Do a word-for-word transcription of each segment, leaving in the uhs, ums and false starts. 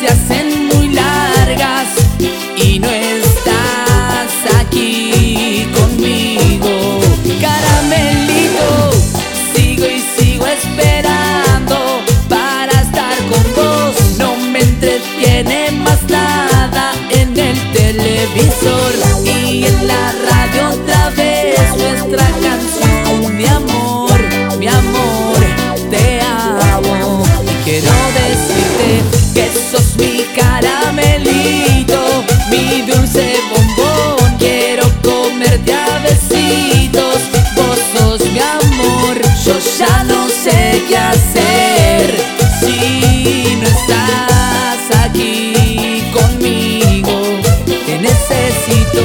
se hacen muy largas y no estás aquí conmigo. Caramelito, sigo y sigo esperando para estar con vos. No me entretiene más nada en el televisor y en la radio otra vez nuestra canción. Mi amor, mi amor, te amo y quiero decirte que sos mi caramelito, mi dulce bombón. Quiero comerte a besitos, vos sos mi amor. Yo ya no sé qué hacer si no estás aquí conmigo. Te necesito.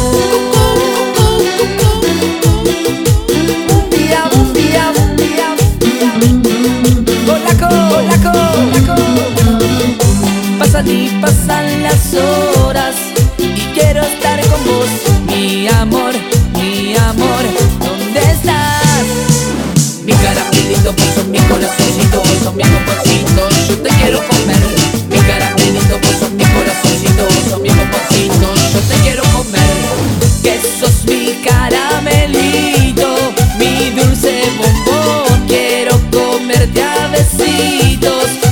Un día, un día, un día, un día. Polaco, polaco, polaco. Pasan y pasan las horas y quiero estar con vos. Mi amor, mi amor, ¿dónde estás? Mi caramelito, vos sos mi corazoncito, vos sos mi bomboncito, yo te quiero comer. Mi caramelito, vos sos mi corazoncito, vos sos mi bomboncito, yo te quiero comer. Que sos mi caramelito, mi dulce bombón. Quiero comerte a besitos,